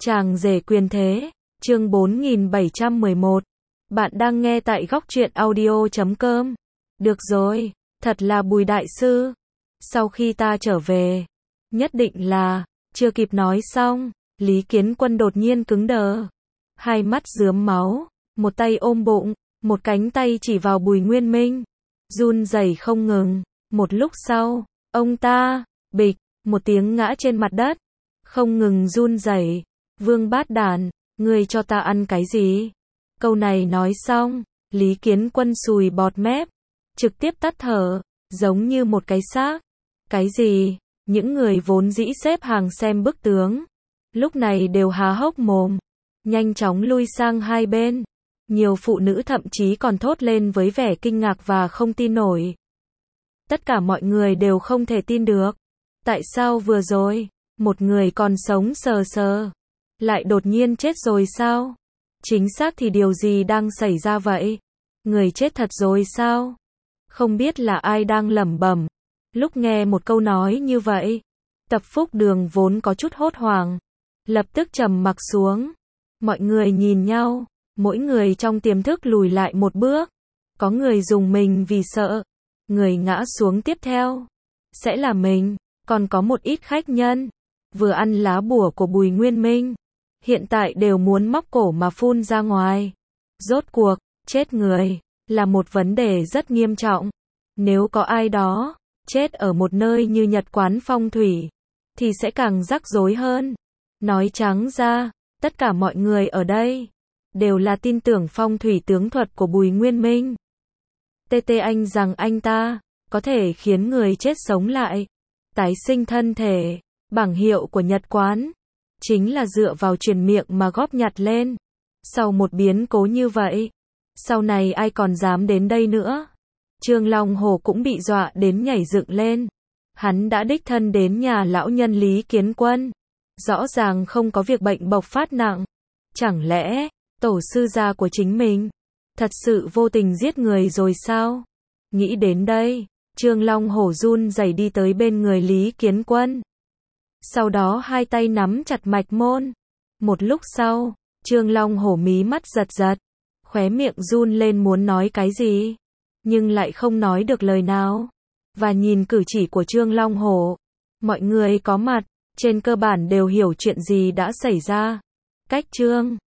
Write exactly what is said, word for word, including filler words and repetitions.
Chàng rể quyền thế, chương bốn nghìn bảy trăm mười một. Bạn đang nghe tại góc truyện audio chấm com. Được rồi, thật là Bùi đại sư. Sau khi ta trở về, nhất định là, chưa kịp nói xong, Lý Kiến Quân đột nhiên cứng đờ. Hai mắt rướm máu, một tay ôm bụng, một cánh tay chỉ vào Bùi Nguyên Minh. Run rẩy không ngừng, một lúc sau, ông ta, bịch, một tiếng ngã trên mặt đất. Không ngừng run rẩy. Vương Bát Đản, ngươi cho ta ăn cái gì? Câu này nói xong, Lý Kiến Quân sùi bọt mép, trực tiếp tắt thở, giống như một cái xác. Cái gì? Những người vốn dĩ xếp hàng xem bức tướng, lúc này đều há hốc mồm, nhanh chóng lui sang hai bên. Nhiều phụ nữ thậm chí còn thốt lên với vẻ kinh ngạc và không tin nổi. Tất cả mọi người đều không thể tin được. Tại sao vừa rồi, một người còn sống sờ sờ, lại đột nhiên chết rồi sao? Chính xác thì điều gì đang xảy ra vậy? Người chết thật rồi sao? Không biết là ai đang lẩm bẩm. Lúc nghe một câu nói như vậy, Tập Phúc Đường vốn có chút hốt hoảng, lập tức trầm mặc xuống. Mọi người nhìn nhau, mỗi người trong tiềm thức lùi lại một bước. Có người rùng mình vì sợ, người ngã xuống tiếp theo sẽ là mình. Còn có một ít khách nhân vừa ăn lá bùa của Bùi Nguyên Minh, hiện tại đều muốn móc cổ mà phun ra ngoài. Rốt cuộc, chết người là một vấn đề rất nghiêm trọng. Nếu có ai đó chết ở một nơi như Nhật Quán Phong Thủy, thì sẽ càng rắc rối hơn. Nói trắng ra, tất cả mọi người ở đây đều là tin tưởng phong thủy tướng thuật của Bùi Nguyên Minh. Tê tê anh rằng anh ta có thể khiến người chết sống lại, tái sinh thân thể. Bảng hiệu của Nhật Quán chính là dựa vào truyền miệng mà góp nhặt lên. Sau một biến cố như vậy, sau này ai còn dám đến đây nữa? Trương Long Hổ cũng bị dọa đến nhảy dựng lên. Hắn đã đích thân đến nhà lão nhân Lý Kiến Quân. Rõ ràng không có việc bệnh bộc phát nặng. Chẳng lẽ, tổ sư gia của chính mình thật sự vô tình giết người rồi sao? Nghĩ đến đây, Trương Long Hổ run rẩy đi tới bên người Lý Kiến Quân. Sau đó hai tay nắm chặt mạch môn. Một lúc sau, Trương Long Hổ mí mắt giật giật, khóe miệng run lên muốn nói cái gì, nhưng lại không nói được lời nào. Và nhìn cử chỉ của Trương Long Hổ, mọi người có mặt trên cơ bản đều hiểu chuyện gì đã xảy ra. Cách Trương